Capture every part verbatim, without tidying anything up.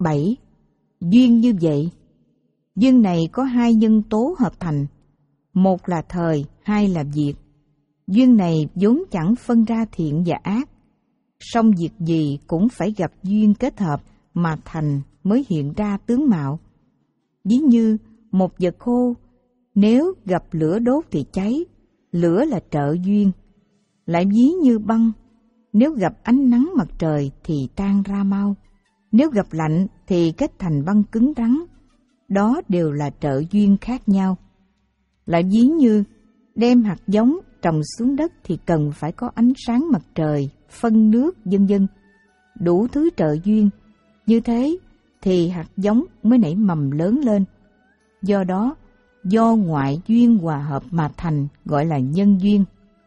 bảy. Duyên như vậy. Duyên này có hai nhân tố hợp thành. Một là thời, hai là việc. Duyên này vốn chẳng phân ra thiện và ác. Song việc gì cũng phải gặp duyên kết hợp mà thành mới hiện ra tướng mạo. Ví như một vật khô, nếu gặp lửa đốt thì cháy, lửa là trợ duyên. Lại ví như băng, nếu gặp ánh nắng mặt trời thì tan ra mau. Nếu gặp lạnh thì kết thành băng cứng rắn. Đó đều là trợ duyên khác nhau. Lại ví như đem hạt giống trồng xuống đất thì cần phải có ánh sáng mặt trời, phân nước, vân vân, đủ thứ trợ duyên. Như thế thì hạt giống mới nảy mầm lớn lên. Do đó, do ngoại duyên hòa hợp mà thành gọi là nhân duyên.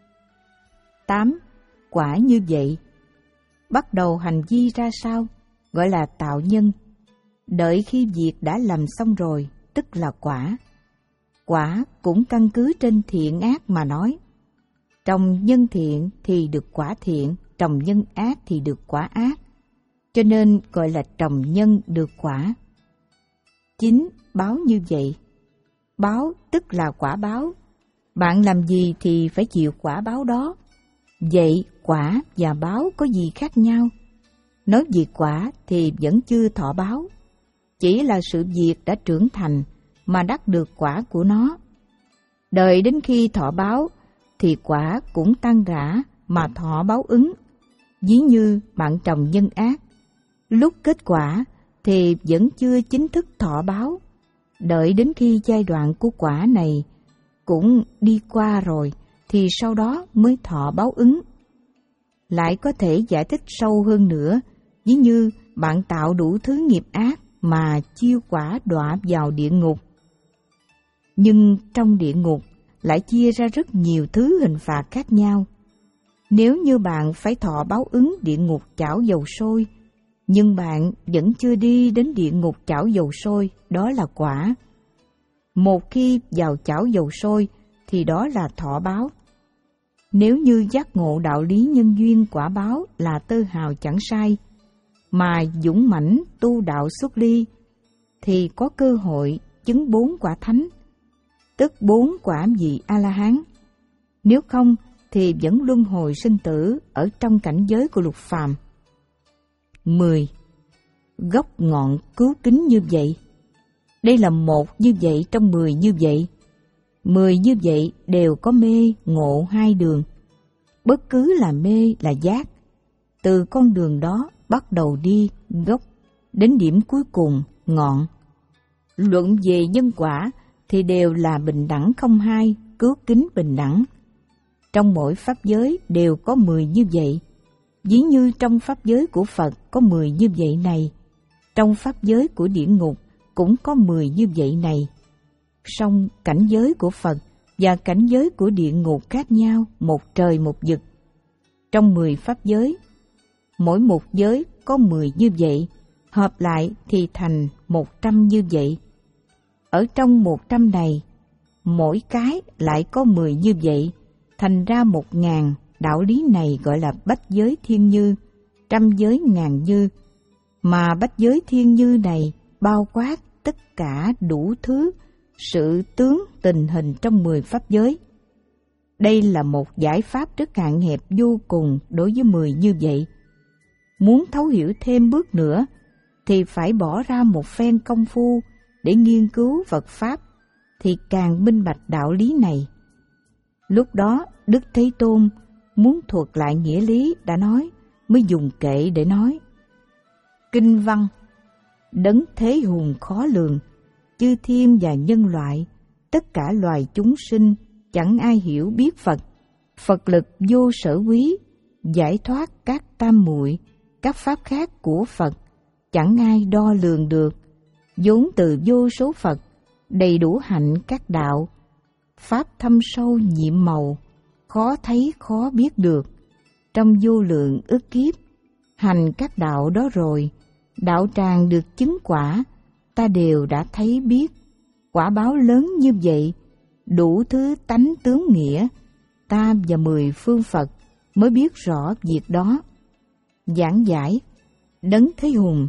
tám. Quả như vậy. Bắt đầu hành vi ra sao gọi là tạo nhân. Đợi khi việc đã làm xong rồi, tức là quả. Quả cũng căn cứ trên thiện ác mà nói. Trồng nhân thiện thì được quả thiện, trồng nhân ác thì được quả ác. Cho nên gọi là trồng nhân được quả. chín. Báo như vậy. Báo tức là quả báo. Bạn làm gì thì phải chịu quả báo đó. Vậy quả và báo có gì khác nhau? Nói về quả thì vẫn chưa thọ báo. Chỉ là sự việc đã trưởng thành mà đắc được quả của nó. Đợi đến khi thọ báo thì quả cũng tăng rã mà thọ báo ứng. Ví như bạn trồng nhân ác, lúc kết quả thì vẫn chưa chính thức thọ báo. Đợi đến khi giai đoạn của quả này cũng đi qua rồi thì sau đó mới thọ báo ứng. Lại có thể giải thích sâu hơn nữa, ví như bạn tạo đủ thứ nghiệp ác mà chiêu quả đọa vào địa ngục. Nhưng trong địa ngục lại chia ra rất nhiều thứ hình phạt khác nhau. Nếu như bạn phải thọ báo ứng địa ngục chảo dầu sôi, nhưng bạn vẫn chưa đi đến địa ngục chảo dầu sôi, đó là quả. Một khi vào chảo dầu sôi thì đó là thọ báo. Nếu như giác ngộ đạo lý nhân duyên quả báo là tơ hào chẳng sai, mà dũng mãnh tu đạo xuất ly, thì có cơ hội chứng bốn quả thánh, tức bốn quả vị A-la-hán. Nếu không thì vẫn luân hồi sinh tử ở trong cảnh giới của lục phàm. mười. Gốc ngọn cứu kính như vậy. Đây là một như vậy trong mười như vậy. Mười như vậy đều có mê, ngộ hai đường. Bất cứ là mê là giác. Từ con đường đó bắt đầu đi gốc, đến điểm cuối cùng, ngọn. Luận về nhân quả thì đều là bình đẳng không hai, cứu kính bình đẳng. Trong mỗi pháp giới đều có mười như vậy. Ví như trong pháp giới của Phật có mười như vậy này, trong pháp giới của địa ngục cũng có mười như vậy này. Song cảnh giới của Phật và cảnh giới của địa ngục khác nhau một trời một vực. Trong mười pháp giới, mỗi một giới có mười như vậy, hợp lại thì thành một trăm như vậy. Ở trong một trăm này, mỗi cái lại có mười như vậy, thành ra một ngàn. Đạo lý này gọi là bách giới thiên như, trăm giới ngàn như. Mà bách giới thiên như này bao quát tất cả đủ thứ, sự tướng tình hình trong mười pháp giới. Đây là một giải pháp rất hạn hẹp vô cùng đối với mười như vậy. Muốn thấu hiểu thêm bước nữa, thì phải bỏ ra một phen công phu để nghiên cứu Phật Pháp, thì càng minh bạch đạo lý này. Lúc đó, Đức Thế Tôn muốn thuật lại nghĩa lý đã nói, mới dùng kệ để nói. Kinh văn: Đấng thế hùng khó lường, chư thiên và nhân loại, tất cả loài chúng sinh, chẳng ai hiểu biết Phật. Phật lực vô sở quý, giải thoát các tam muội, các pháp khác của Phật, chẳng ai đo lường được. Vốn từ vô số Phật, đầy đủ hạnh các đạo, pháp thâm sâu nhiệm màu, khó thấy khó biết được. Trong vô lượng ức kiếp, hành các đạo đó rồi, đạo tràng được chứng quả, ta đều đã thấy biết. Quả báo lớn như vậy, đủ thứ tánh tướng nghĩa, ta và mười phương Phật mới biết rõ việc đó. Giảng giải: Đấng Thế Hùng,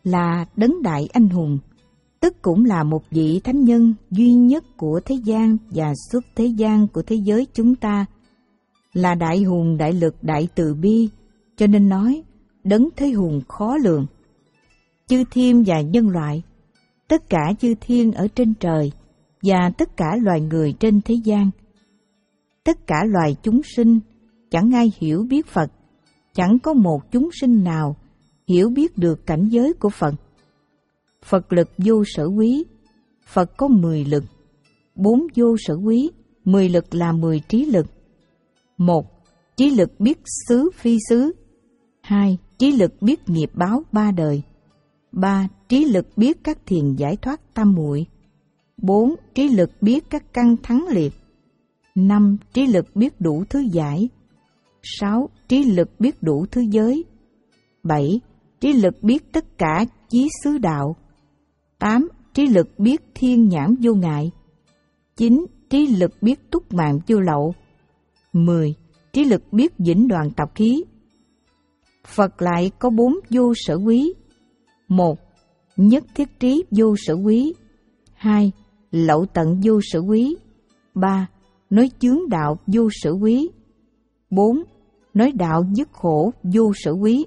là đấng đại anh hùng, tức cũng là một vị thánh nhân duy nhất của thế gian và suốt thế gian của thế giới chúng ta, là đại hùng, đại lực, đại từ bi, cho nên nói đấng thế hùng khó lường. Chư thiên và nhân loại, tất cả chư thiên ở trên trời và tất cả loài người trên thế gian, tất cả loài chúng sinh, chẳng ai hiểu biết Phật, chẳng có một chúng sinh nào hiểu biết được cảnh giới của Phật. Phật lực vô sở quý, Phật có mười lực, bốn vô sở quý, mười lực là mười trí lực. Một, trí lực biết xứ phi xứ. Hai, trí lực biết nghiệp báo ba đời. Ba, trí lực biết các thiền giải thoát tam muội. Bốn, trí lực biết các căn thắng liệt. Năm, trí lực biết đủ thứ giải. Sáu, trí lực biết đủ thứ giới. Bảy, trí lực biết tất cả chí xứ đạo. Tám, trí lực biết thiên nhãn vô ngại. Chín, trí lực biết túc mạng vô lậu. Mười, trí lực biết vĩnh đoàn tập khí. Phật lại có bốn vô sở quý. Một, nhất thiết trí vô sở quý. Hai, lậu tận vô sở quý. Ba, nói chướng đạo vô sở quý. Bốn, nói đạo dứt khổ vô sở quý.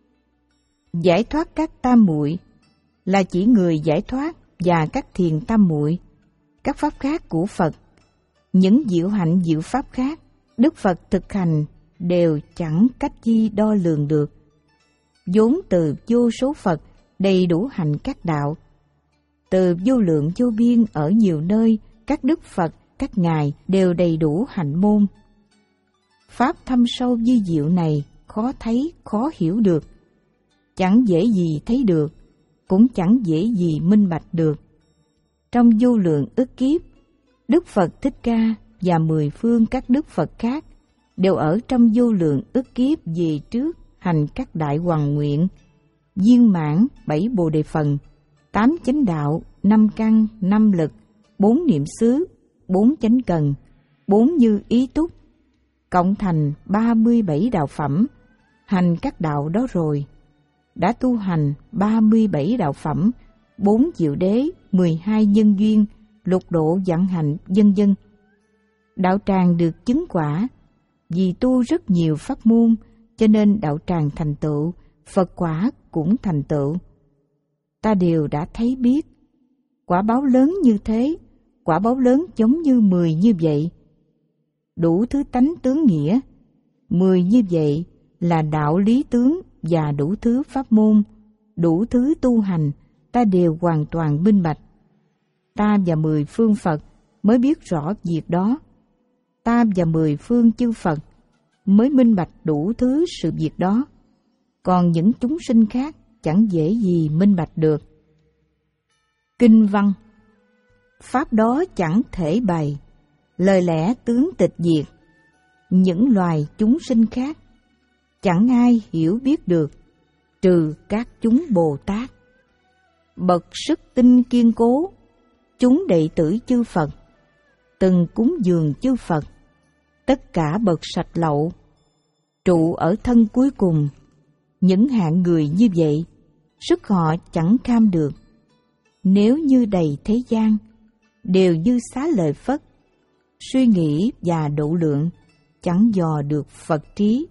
Giải thoát các tam muội là chỉ người giải thoát và các thiền tam muội, các pháp khác của Phật. Những diệu hạnh diệu pháp khác Đức Phật thực hành đều chẳng cách chi đo lường được. Vốn từ vô số Phật đầy đủ hành các đạo, từ vô lượng vô biên ở nhiều nơi các Đức Phật, các ngài đều đầy đủ hạnh môn. Pháp thâm sâu vi diệu này khó thấy, khó hiểu được, chẳng dễ gì thấy được, cũng chẳng dễ gì minh bạch được. Trong vô lượng ức kiếp, Đức Phật Thích Ca và mười phương các Đức Phật khác đều ở trong vô lượng ức kiếp về trước hành các đại hoằng nguyện, viên mãn bảy bồ đề phần, tám chánh đạo, năm căn, năm lực, bốn niệm xứ, bốn chánh cần, bốn như ý túc, cộng thành ba mươi bảy đạo phẩm, hành các đạo đó rồi. Đã tu hành ba mươi bảy đạo phẩm, bốn diệu đế, mười hai nhân duyên, lục độ vạn hạnh, vân vân. Đạo tràng được chứng quả, vì tu rất nhiều pháp môn, cho nên đạo tràng thành tựu, Phật quả cũng thành tựu. Ta đều đã thấy biết, quả báo lớn như thế, quả báo lớn giống như mười như vậy. Đủ thứ tánh tướng nghĩa, mười như vậy là đạo lý tướng và đủ thứ pháp môn, đủ thứ tu hành, ta đều hoàn toàn minh bạch. Ta và mười phương Phật mới biết rõ việc đó. Ta và mười phương chư Phật mới minh bạch đủ thứ sự việc đó. Còn những chúng sinh khác chẳng dễ gì minh bạch được. Kinh văn: pháp đó chẳng thể bày, lời lẽ tướng tịch diệt. Những loài chúng sinh khác chẳng ai hiểu biết được, trừ các chúng Bồ Tát. Bậc sức tinh kiên cố, chúng đệ tử chư Phật, từng cúng dường chư Phật, tất cả bậc sạch lậu, trụ ở thân cuối cùng. Những hạng người như vậy, sức họ chẳng kham được. Nếu như đầy thế gian, đều như xá lợi Phất, suy nghĩ và độ lượng, chẳng dò được Phật trí.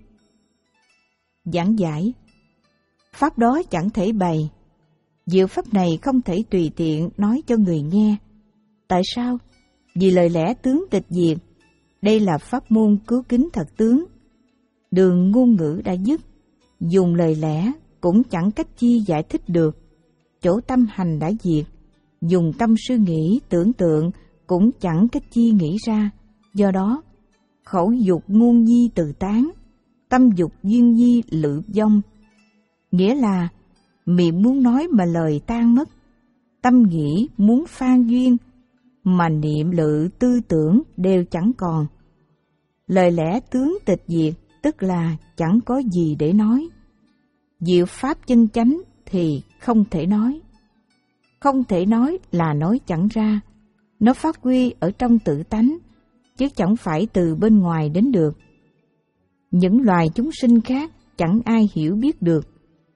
Giảng giải: pháp đó chẳng thể bày. Diệu pháp này không thể tùy tiện nói cho người nghe. Tại sao? Vì lời lẽ tướng tịch diệt. Đây là pháp môn cứu kính thật tướng. Đường ngôn ngữ đã dứt, dùng lời lẽ cũng chẳng cách chi giải thích được. Chỗ tâm hành đã diệt, dùng tâm suy nghĩ tưởng tượng cũng chẳng cách chi nghĩ ra. Do đó, khẩu dục ngôn nhi từ tán, tâm dục duyên nhi lự vong. Nghĩa là miệng muốn nói mà lời tan mất, tâm nghĩ muốn phan duyên mà niệm lự tư tưởng đều chẳng còn. Lời lẽ tướng tịch diệt, tức là chẳng có gì để nói. Diệu pháp chân chánh thì không thể nói. Không thể nói là nói chẳng ra. Nó phát huy ở trong tự tánh, chứ chẳng phải từ bên ngoài đến được. Những loài chúng sinh khác chẳng ai hiểu biết được.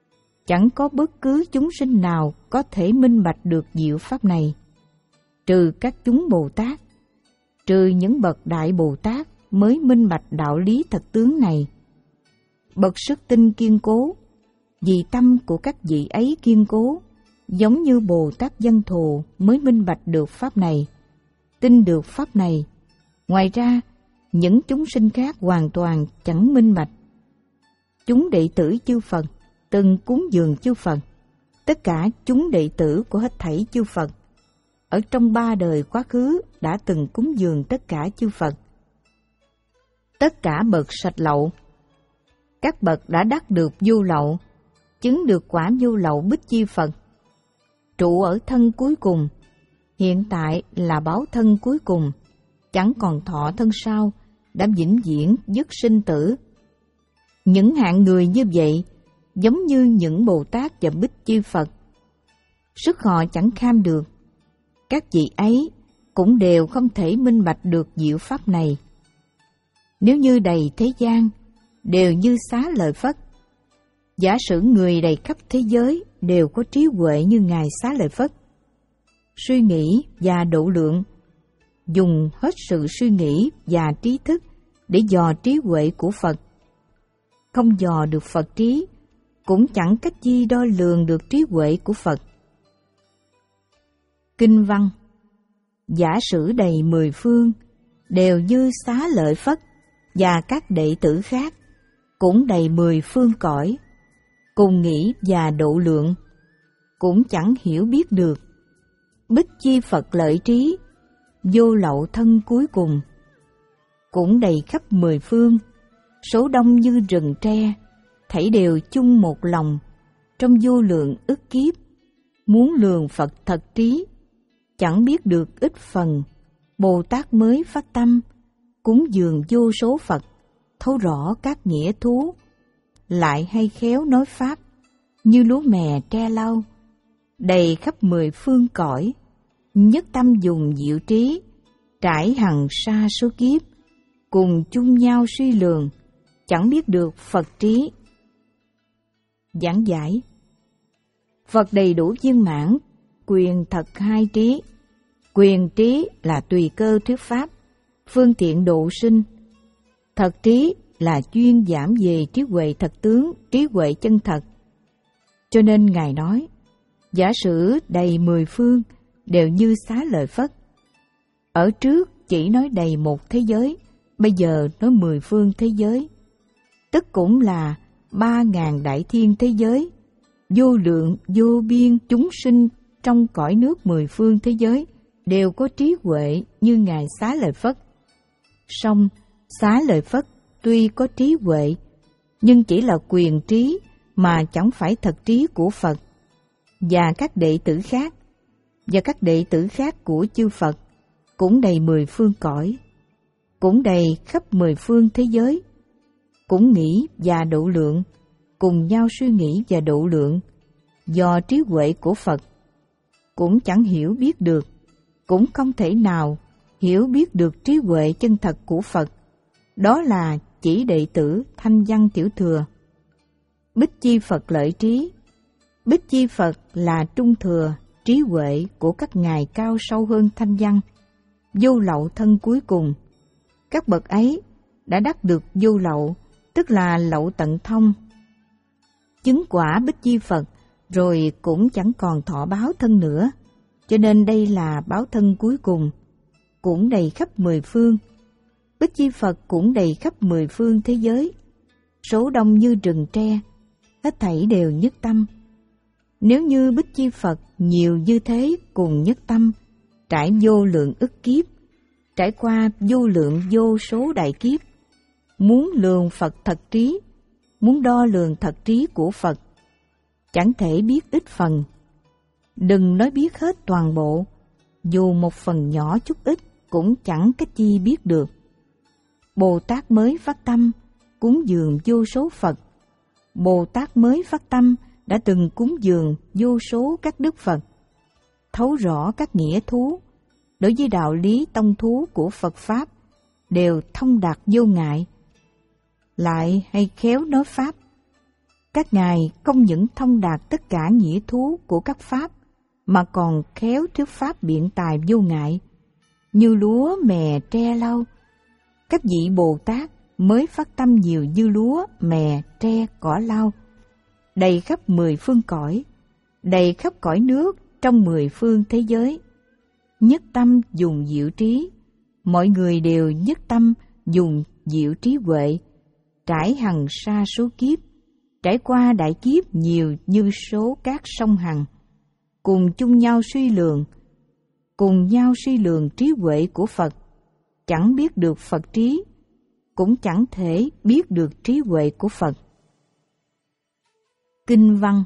Chẳng có bất cứ chúng sinh nào có thể minh bạch được diệu pháp này, trừ các chúng Bồ Tát. Trừ những bậc Đại Bồ Tát mới minh bạch đạo lý thật tướng này. Bậc sức tin kiên cố, vì tâm của các vị ấy kiên cố, giống như Bồ Tát Văn Thù mới minh bạch được pháp này, tin được pháp này. Ngoài ra, những chúng sinh khác hoàn toàn chẳng minh bạch. Chúng đệ tử chư Phật từng cúng dường chư Phật, tất cả chúng đệ tử của hết thảy chư Phật, ở trong ba đời quá khứ đã từng cúng dường tất cả chư Phật. Tất cả bậc sạch lậu, các bậc đã đắc được vô lậu, chứng được quả vô lậu Bích Chi Phật, trụ ở thân cuối cùng, hiện tại là báo thân cuối cùng, chẳng còn thọ thân sau, đã vĩnh viễn dứt sinh tử. Những hạng người như vậy, giống như những Bồ Tát và Bích Chi Phật, sức họ chẳng kham được. Các vị ấy cũng đều không thể minh bạch được diệu pháp này. Nếu như đầy thế gian đều như Xá Lợi Phất, giả sử người đầy khắp thế giới đều có trí huệ như Ngài Xá Lợi Phất, suy nghĩ và độ lượng, dùng hết sự suy nghĩ và trí thức để dò trí huệ của Phật. Không dò được Phật trí, cũng chẳng cách chi đo lường được trí huệ của Phật. Kinh văn: giả sử đầy mười phương, đều như Xá Lợi Phất và các đệ tử khác, cũng đầy mười phương cõi, cùng nghĩ và độ lượng, cũng chẳng hiểu biết được. Bích Chi Phật lợi trí, vô lậu thân cuối cùng, cũng đầy khắp mười phương, số đông như rừng tre, thảy đều chung một lòng, trong vô lượng ức kiếp, muốn lường Phật thật trí, chẳng biết được ít phần. Bồ Tát mới phát tâm, cúng dường vô số Phật, thấu rõ các nghĩa thú, lại hay khéo nói pháp, như lúa mè tre lau, đầy khắp mười phương cõi, nhất tâm dùng diệu trí, trải hằng sa số kiếp, cùng chung nhau suy lường, chẳng biết được Phật trí. Giảng giải: Phật đầy đủ viên mãn, quyền thật hai trí. Quyền trí là tùy cơ thuyết pháp, phương tiện độ sinh. Thật trí là chuyên giảm về trí huệ thật tướng, trí huệ chân thật. Cho nên Ngài nói, giả sử đầy mười phương đều như Xá Lợi Phất. Ở trước chỉ nói đầy một thế giới, bây giờ nói mười phương thế giới, tức cũng là ba ngàn đại thiên thế giới, vô lượng vô biên chúng sinh trong cõi nước mười phương thế giới đều có trí huệ như Ngài Xá Lợi Phất. Song Xá Lợi Phất tuy có trí huệ, nhưng chỉ là quyền trí mà chẳng phải thật trí của Phật. Và các đệ tử khác, và các đệ tử khác của chư Phật cũng đầy mười phương cõi, cũng đầy khắp mười phương thế giới, cũng nghĩ và độ lượng, cùng nhau suy nghĩ và độ lượng, do trí huệ của Phật, cũng chẳng hiểu biết được, cũng không thể nào hiểu biết được trí huệ chân thật của Phật. Đó là chỉ đệ tử Thanh Văn Tiểu Thừa. Bích Chi Phật lợi trí. Bích Chi Phật là trung thừa, trí huệ của các ngài cao sâu hơn Thanh Văn, vô lậu thân cuối cùng. Các bậc ấy đã đắc được vô lậu, tức là lậu tận thông. Chứng quả Bích Chi Phật rồi cũng chẳng còn thọ báo thân nữa, cho nên đây là báo thân cuối cùng, cũng đầy khắp mười phương. Bích Chi Phật cũng đầy khắp mười phương thế giới, số đông như rừng tre, hết thảy đều nhất tâm. Nếu như Bích Chi Phật nhiều như thế cùng nhất tâm, trải vô lượng ức kiếp, trải qua vô lượng vô số đại kiếp, muốn lường Phật thật trí, muốn đo lường thật trí của Phật, chẳng thể biết ít phần. Đừng nói biết hết toàn bộ, dù một phần nhỏ chút ít cũng chẳng cách chi biết được. Bồ Tát mới phát tâm, cúng dường vô số Phật. Bồ Tát mới phát tâm đã từng cúng dường vô số các đức Phật, thấu rõ các nghĩa thú, đối với đạo lý tông thú của Phật Pháp, đều thông đạt vô ngại, lại hay khéo nói Pháp. Các ngài không những thông đạt tất cả nghĩa thú của các pháp, mà còn khéo thuyết pháp biện tài vô ngại, như lúa mè tre lau. Các vị Bồ Tát mới phát tâm nhiều như lúa mè tre cỏ lau, đầy khắp mười phương cõi, đầy khắp cõi nước trong mười phương thế giới. Nhất tâm dùng diệu trí, mọi người đều nhất tâm dùng diệu trí huệ, trải hằng sa số kiếp, trải qua đại kiếp nhiều như số các sông hằng, cùng chung nhau suy lường, cùng nhau suy lường trí huệ của Phật, chẳng biết được Phật trí, cũng chẳng thể biết được trí huệ của Phật. Kinh văn: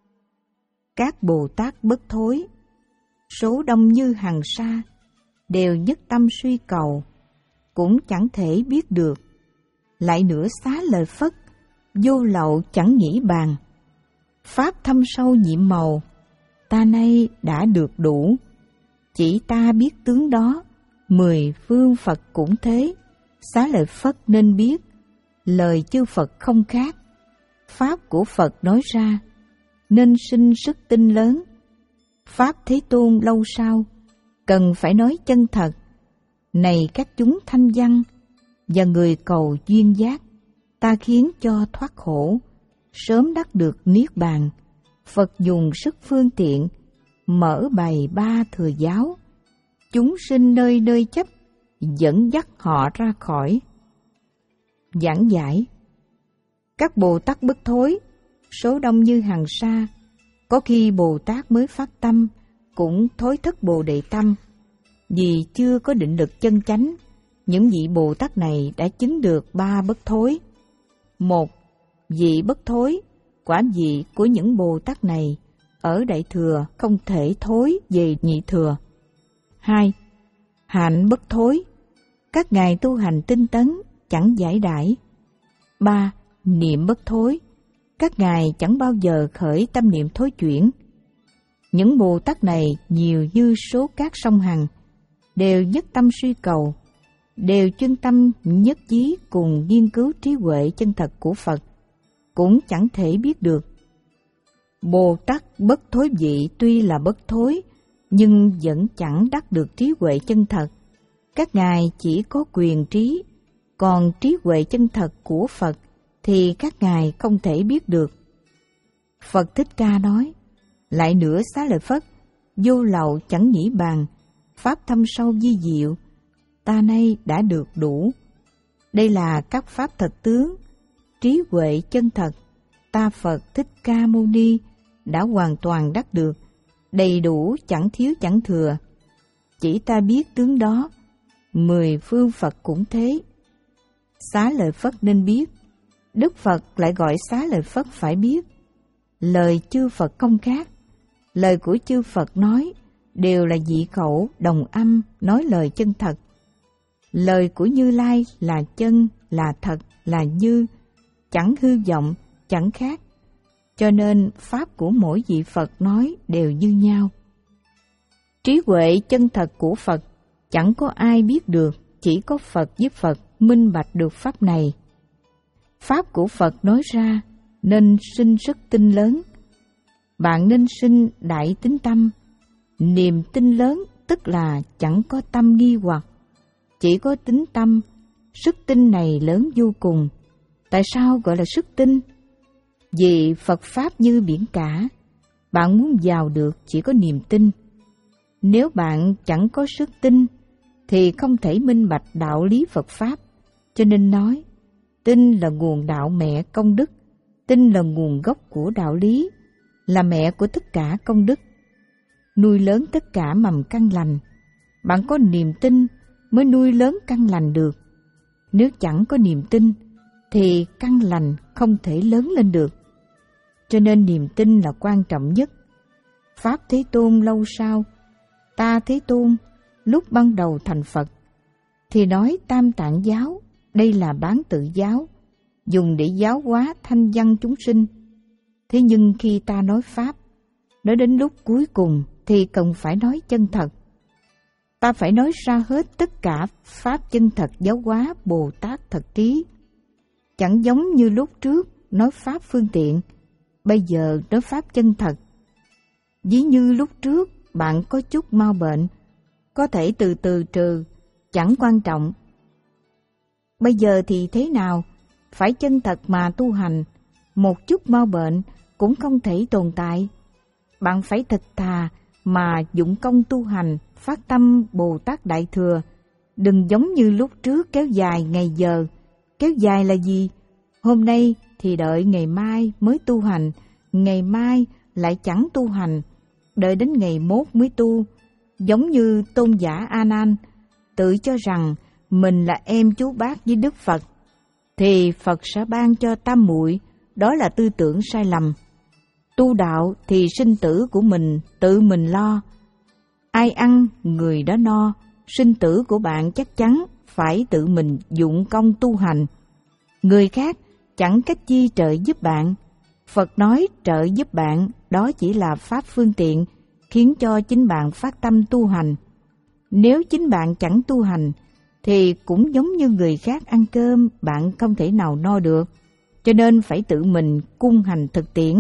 Các Bồ Tát bất thối, số đông như hằng sa, đều nhất tâm suy cầu, cũng chẳng thể biết được. Lại nữa xá lời Phất, vô lậu chẳng nghĩ bàn. Pháp thâm sâu nhiệm màu, ta nay đã được đủ. Chỉ ta biết tướng đó, mười phương Phật cũng thế. Xá lợi Phất nên biết, lời chư Phật không khác. Pháp của Phật nói ra, nên sinh sức tin lớn. Pháp Thế Tôn lâu sau, cần phải nói chân thật. Này các chúng thanh văn và người cầu duyên giác, ta khiến cho thoát khổ, sớm đắc được niết bàn. Phật dùng sức phương tiện, mở bày ba thừa giáo. Chúng sinh nơi nơi chấp, dẫn dắt họ ra khỏi. Giảng giải: Các Bồ Tát bất thối, số đông như hằng sa. Có khi Bồ Tát mới phát tâm, cũng thối thất Bồ Đề tâm. Vì chưa có định lực chân chánh, những vị Bồ Tát này đã chứng được ba bất thối. Một, vị bất thối, quả vị của những Bồ Tát này ở Đại Thừa không thể thối về Nhị Thừa. Hai, hạnh bất thối, các ngài tu hành tinh tấn, chẳng giải đãi. Ba, niệm bất thối, các ngài chẳng bao giờ khởi tâm niệm thối chuyển. Những Bồ Tát này nhiều như số các sông hằng, đều nhất tâm suy cầu, đều chuyên tâm nhất chí cùng nghiên cứu trí huệ chân thật của Phật, cũng chẳng thể biết được. Bồ Tát bất thối vị tuy là bất thối, nhưng vẫn chẳng đắc được trí huệ chân thật. Các ngài chỉ có quyền trí, còn trí huệ chân thật của Phật thì các ngài không thể biết được. Phật Thích Ca nói: Lại nữa xá lợi Phất, vô lậu chẳng nghĩ bàn, pháp thâm sâu vi diệu, ta nay đã được đủ. Đây là các pháp thật tướng, trí huệ chân thật, ta Phật Thích Ca Mâu Ni đã hoàn toàn đắc được, đầy đủ chẳng thiếu chẳng thừa. Chỉ ta biết tướng đó, mười phương Phật cũng thế. Xá lợi Phất nên biết, Đức Phật lại gọi xá lợi Phất phải biết. Lời chư Phật không khác, lời của chư Phật nói đều là dị khẩu đồng âm, nói lời chân thật. Lời của Như Lai là chân, là thật, là như, chẳng hư vọng, chẳng khác. Cho nên pháp của mỗi vị Phật nói đều như nhau. Trí huệ chân thật của Phật chẳng có ai biết được, chỉ có Phật với Phật minh bạch được pháp này. Pháp của Phật nói ra nên sinh sức tin lớn. Bạn nên sinh đại tín tâm. Niềm tin lớn tức là chẳng có tâm nghi hoặc, chỉ có tín tâm. Sức tin này lớn vô cùng. Tại sao gọi là sức tin? Vì Phật Pháp như biển cả, bạn muốn vào được chỉ có niềm tin. Nếu bạn chẳng có sức tin, thì không thể minh bạch đạo lý Phật Pháp. Cho nên nói, tin là nguồn đạo mẹ công đức, tin là nguồn gốc của đạo lý, là mẹ của tất cả công đức, nuôi lớn tất cả mầm căn lành. Bạn có niềm tin mới nuôi lớn căn lành được. Nếu chẳng có niềm tin, thì căn lành không thể lớn lên được. Cho nên niềm tin là quan trọng nhất. Pháp Thế Tôn lâu sau, ta Thế Tôn lúc ban đầu thành Phật, thì nói Tam Tạng giáo, đây là bán tự giáo, dùng để giáo hóa thanh văn chúng sinh. Thế nhưng khi ta nói Pháp, nói đến lúc cuối cùng thì cần phải nói chân thật. Ta phải nói ra hết tất cả Pháp chân thật giáo hóa Bồ Tát thật trí. Chẳng giống như lúc trước nói Pháp phương tiện, Bây giờ nói pháp chân thật. Ví như lúc trước bạn có chút mau bệnh, có thể từ từ trừ, chẳng quan trọng. Bây giờ thì thế nào? Phải chân thật mà tu hành, một chút mau bệnh cũng không thể tồn tại. Bạn phải thật thà mà dụng công tu hành, phát tâm Bồ Tát Đại Thừa. Đừng giống như lúc trước kéo dài ngày giờ. Kéo dài là gì? Hôm nay thì đợi ngày mai mới tu hành, ngày mai lại chẳng tu hành, đợi đến ngày mốt mới tu. Giống như tôn giả A Nan tự cho rằng mình là em chú bác với Đức Phật, thì Phật sẽ ban cho tam muội. Đó là tư tưởng sai lầm. Tu đạo thì sinh tử của mình tự mình lo. Ai ăn người đó no. Sinh tử của bạn chắc chắn phải tự mình dụng công tu hành. Người khác chẳng cách chi trợ giúp bạn. Phật nói trợ giúp bạn đó chỉ là pháp phương tiện khiến cho chính bạn phát tâm tu hành. Nếu chính bạn chẳng tu hành thì cũng giống như người khác ăn cơm, bạn không thể nào no được. Cho nên phải tự mình cung hành thực tiễn.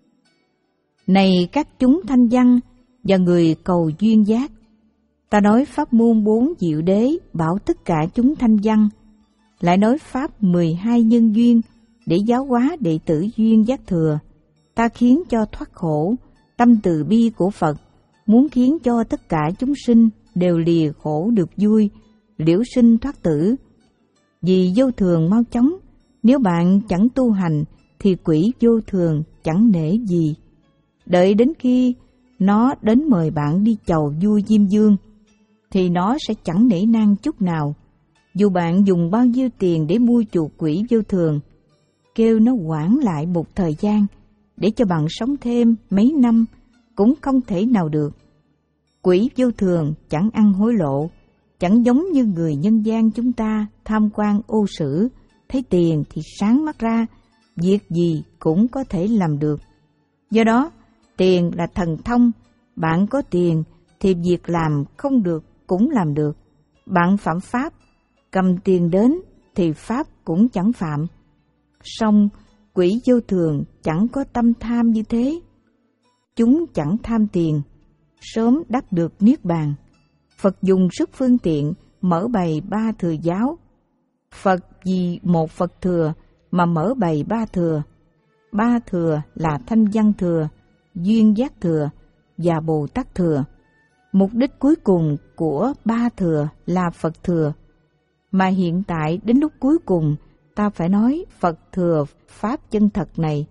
Này các chúng thanh văn và người cầu duyên giác, ta nói pháp môn bốn diệu đế bảo tất cả chúng thanh văn, lại nói pháp mười hai nhân duyên để giáo hóa đệ tử duyên giác thừa. Ta khiến cho thoát khổ, tâm từ bi của Phật muốn khiến cho tất cả chúng sinh đều lìa khổ được vui, liễu sinh thoát tử. Vì vô thường mau chóng, nếu bạn chẳng tu hành thì quỷ vô thường chẳng nể gì. Đợi đến khi nó đến mời bạn đi chầu vui Diêm Vương thì nó sẽ chẳng nể nang chút nào. Dù bạn dùng bao nhiêu tiền để mua chuộc quỷ vô thường, kêu nó hoãn lại một thời gian để cho bạn sống thêm mấy năm cũng không thể nào được. Quỷ vô thường chẳng ăn hối lộ, chẳng giống như người nhân gian chúng ta tham quan ô sử, thấy tiền thì sáng mắt ra, việc gì cũng có thể làm được. Do đó, tiền là thần thông, bạn có tiền thì việc làm không được cũng làm được. Bạn phạm pháp, cầm tiền đến thì pháp cũng chẳng phạm. Song quỷ vô thường chẳng có tâm tham như thế. Chúng chẳng tham tiền, sớm đắc được niết bàn. Phật dùng sức phương tiện mở bày ba thừa giáo. Phật vì một Phật thừa mà mở bày ba thừa. Ba thừa là thanh văn thừa, duyên giác thừa và Bồ Tát thừa. Mục đích cuối cùng của ba thừa là Phật thừa. Mà hiện tại đến lúc cuối cùng ta phải nói Phật thừa pháp chân thật này.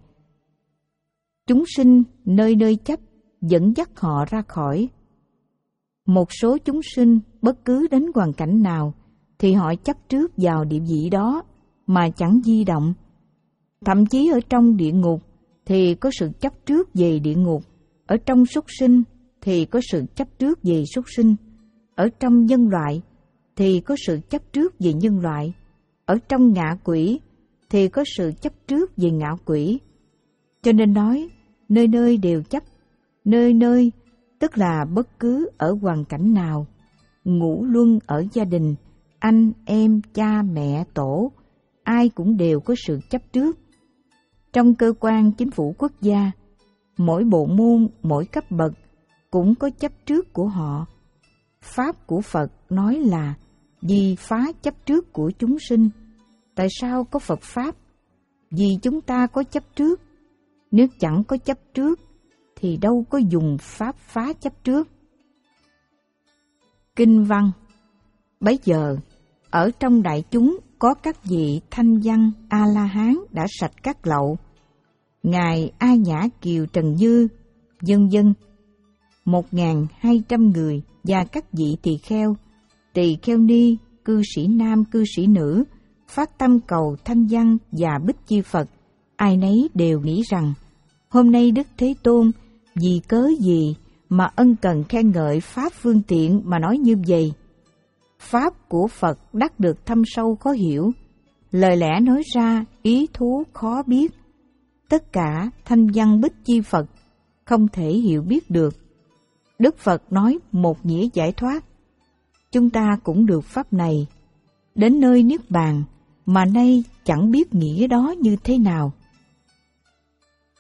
Chúng sinh nơi nơi chấp dẫn dắt họ ra khỏi. Một số chúng sinh bất cứ đến hoàn cảnh nào thì họ chấp trước vào địa vị đó mà chẳng di động. Thậm chí ở trong địa ngục thì có sự chấp trước về địa ngục, ở trong súc sinh thì có sự chấp trước về súc sinh, ở trong nhân loại thì có sự chấp trước về nhân loại, ở trong ngạ quỷ thì có sự chấp trước về ngạ quỷ. Cho nên nói, nơi nơi đều chấp, nơi nơi tức là bất cứ ở hoàn cảnh nào, ngũ luân ở gia đình, anh, em, cha, mẹ, tổ, ai cũng đều có sự chấp trước. Trong cơ quan chính phủ quốc gia, mỗi bộ môn, mỗi cấp bậc cũng có chấp trước của họ. Pháp của Phật nói là vì phá chấp trước của chúng sinh. Tại sao có Phật Pháp? Vì chúng ta có chấp trước. Nếu chẳng có chấp trước thì đâu có dùng Pháp phá chấp trước. Kinh văn. Bấy giờ, ở trong đại chúng có các vị thanh văn A-la-hán đã sạch các lậu, Ngài A Nhã Kiều Trần Như, vân vân, một ngàn hai trăm người và các vị tỳ kheo, tỳ kheo ni, cư sĩ nam, cư sĩ nữ, phát tâm cầu thanh văn và bích chi Phật. Ai nấy đều nghĩ rằng, hôm nay Đức Thế Tôn vì cớ gì mà ân cần khen ngợi Pháp phương tiện mà nói như vậy? Pháp của Phật đắc được thâm sâu khó hiểu, lời lẽ nói ra ý thú khó biết. Tất cả thanh văn bích chi Phật không thể hiểu biết được. Đức Phật nói một nghĩa giải thoát. Chúng ta cũng được Pháp này, đến nơi Niết Bàn mà nay chẳng biết nghĩa đó như thế nào.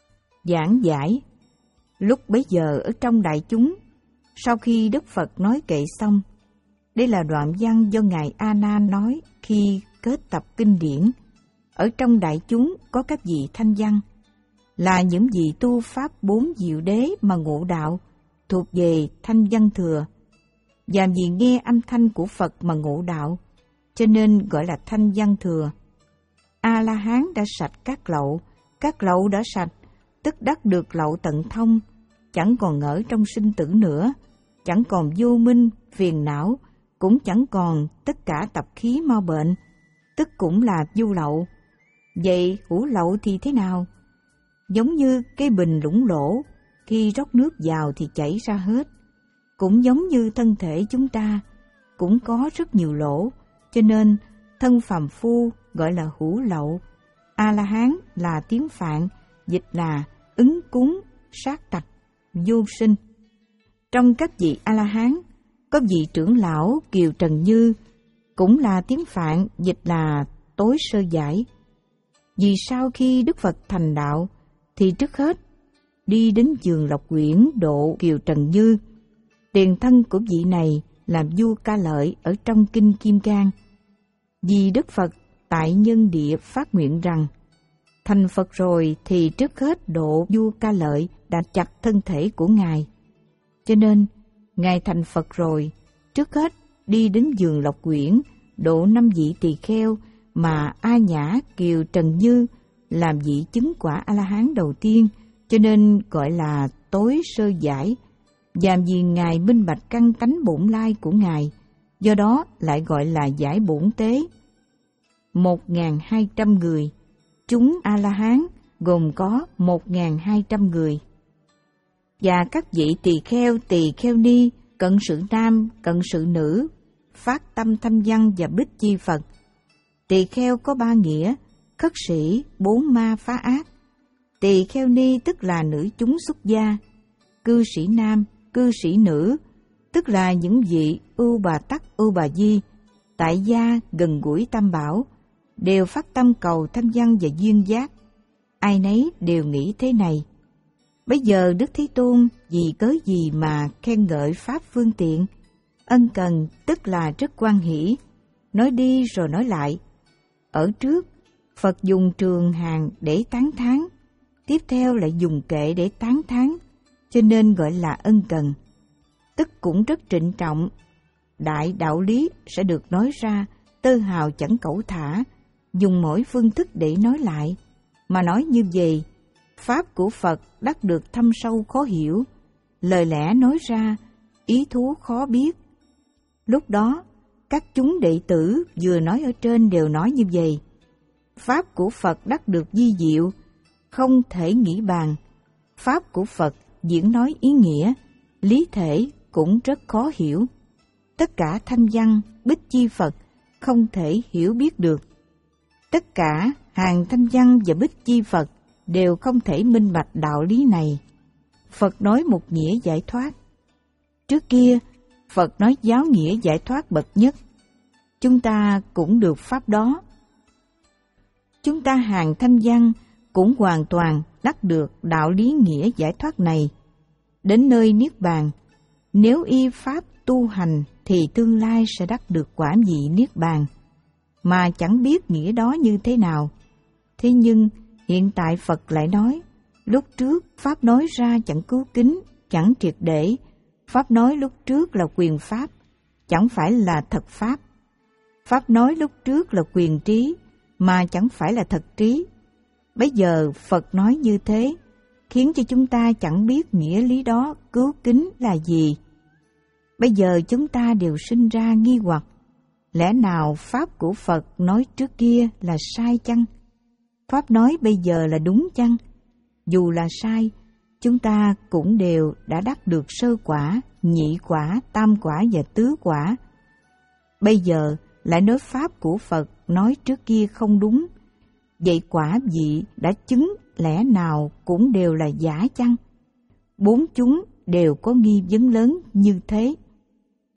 giảng giải. Lúc bấy giờ ở trong đại chúng, sau khi Đức Phật nói kệ xong, đây là đoạn văn do Ngài A Nan nói khi kết tập kinh điển. Ở trong đại chúng có các vị thanh văn, là những vị tu pháp bốn diệu đế mà ngộ đạo, thuộc về thanh văn thừa. Và vì nghe âm thanh của Phật mà ngộ đạo, cho nên gọi là thanh văn thừa. A-la-hán đã sạch các lậu, các lậu đã sạch, tức đắc được lậu tận thông, chẳng còn ngỡ trong sinh tử nữa, chẳng còn vô minh, phiền não, cũng chẳng còn tất cả tập khí mau bệnh, tức cũng là vô lậu. Vậy hữu lậu thì thế nào? Giống như cái bình lũng lỗ, khi rót nước vào thì chảy ra hết. Cũng giống như thân thể chúng ta, cũng có rất nhiều lỗ, cho nên thân phàm phu gọi là hữu lậu. A-la-hán là tiếng Phạn, dịch là ứng cúng, sát tặc, vô sinh. Trong các vị A-la-hán, có vị trưởng lão Kiều Trần Như, cũng là tiếng Phạn, dịch là tối sơ giải. Vì sau khi Đức Phật thành đạo, thì trước hết đi đến giường Lộc Quyển độ Kiều Trần Như. Tiền thân của vị này là vua Ca Lợi ở trong kinh Kim Cang. Vì Đức Phật tại nhân địa phát nguyện rằng, thành Phật rồi thì trước hết độ vua Ca Lợi đã chặt thân thể của Ngài. Cho nên, Ngài thành Phật rồi, trước hết đi đến giường Lộc Quyển độ năm vị tỳ kheo mà A Nhã Kiều Trần Như làm vị chứng quả A-la-hán đầu tiên, cho nên gọi là tối sơ giải. Và vì Ngài minh bạch căn tánh bổn lai của Ngài, do đó lại gọi là giải bổn tế. Một nghìn hai trăm người, chúng A-la-hán gồm có một nghìn hai trăm người. Và các vị tỳ kheo, tỳ kheo ni, cận sự nam, cận sự nữ, phát tâm thanh văn và bích chi Phật. Tỳ kheo có ba nghĩa: khất sĩ, bốn ma phá ác. Tỳ kheo ni tức là nữ chúng xuất gia. Cư sĩ nam, cư sĩ nữ, tức là những vị ưu bà tắc, ưu bà di, tại gia gần gũi tam bảo, đều phát tâm cầu thanh văn và duyên giác. Ai nấy đều nghĩ thế này: bây giờ Đức Thế Tôn vì cớ gì mà khen ngợi pháp phương tiện, ân cần tức là rất hoan hỷ, nói đi rồi nói lại. Ở trước, Phật dùng trường hàng để tán thán, tiếp theo lại dùng kệ để tán thán, cho nên gọi là ân cần. Tức cũng rất trịnh trọng, đại đạo lý sẽ được nói ra, tơ hào chẳng cẩu thả, dùng mỗi phương thức để nói lại. Mà nói như vậy, pháp của Phật đắc được thâm sâu khó hiểu, lời lẽ nói ra, ý thú khó biết. Lúc đó, các chúng đệ tử vừa nói ở trên đều nói như vậy. Pháp của Phật đắc được di diệu, không thể nghĩ bàn. Pháp của Phật diễn nói ý nghĩa, lý thể cũng rất khó hiểu. Tất cả thanh văn, bích chi Phật không thể hiểu biết được. Tất cả hàng thanh văn và bích chi Phật đều không thể minh bạch đạo lý này. Phật nói một nghĩa giải thoát. Trước kia, Phật nói giáo nghĩa giải thoát bậc nhất. Chúng ta cũng được pháp đó. Chúng ta hàng thanh văn cũng hoàn toàn đắc được đạo lý nghĩa giải thoát này. Đến nơi Niết Bàn, nếu y pháp tu hành thì tương lai sẽ đắc được quả vị Niết Bàn, mà chẳng biết nghĩa đó như thế nào. Thế nhưng hiện tại Phật lại nói, lúc trước Pháp nói ra chẳng cứu kính, chẳng triệt để. Pháp nói lúc trước là quyền Pháp, chẳng phải là thật Pháp. Pháp nói lúc trước là quyền trí, mà chẳng phải là thật trí. Bây giờ Phật nói như thế, khiến cho chúng ta chẳng biết nghĩa lý đó cứu kính là gì. Bây giờ chúng ta đều sinh ra nghi hoặc, lẽ nào Pháp của Phật nói trước kia là sai chăng? Pháp nói bây giờ là đúng chăng? Dù là sai, chúng ta cũng đều đã đắc được sơ quả, nhị quả, tam quả và tứ quả. Bây giờ lại nói Pháp của Phật nói trước kia không đúng. Vậy quả vị đã chứng lẽ nào cũng đều là giả chăng? Bốn chúng đều có nghi vấn lớn như thế.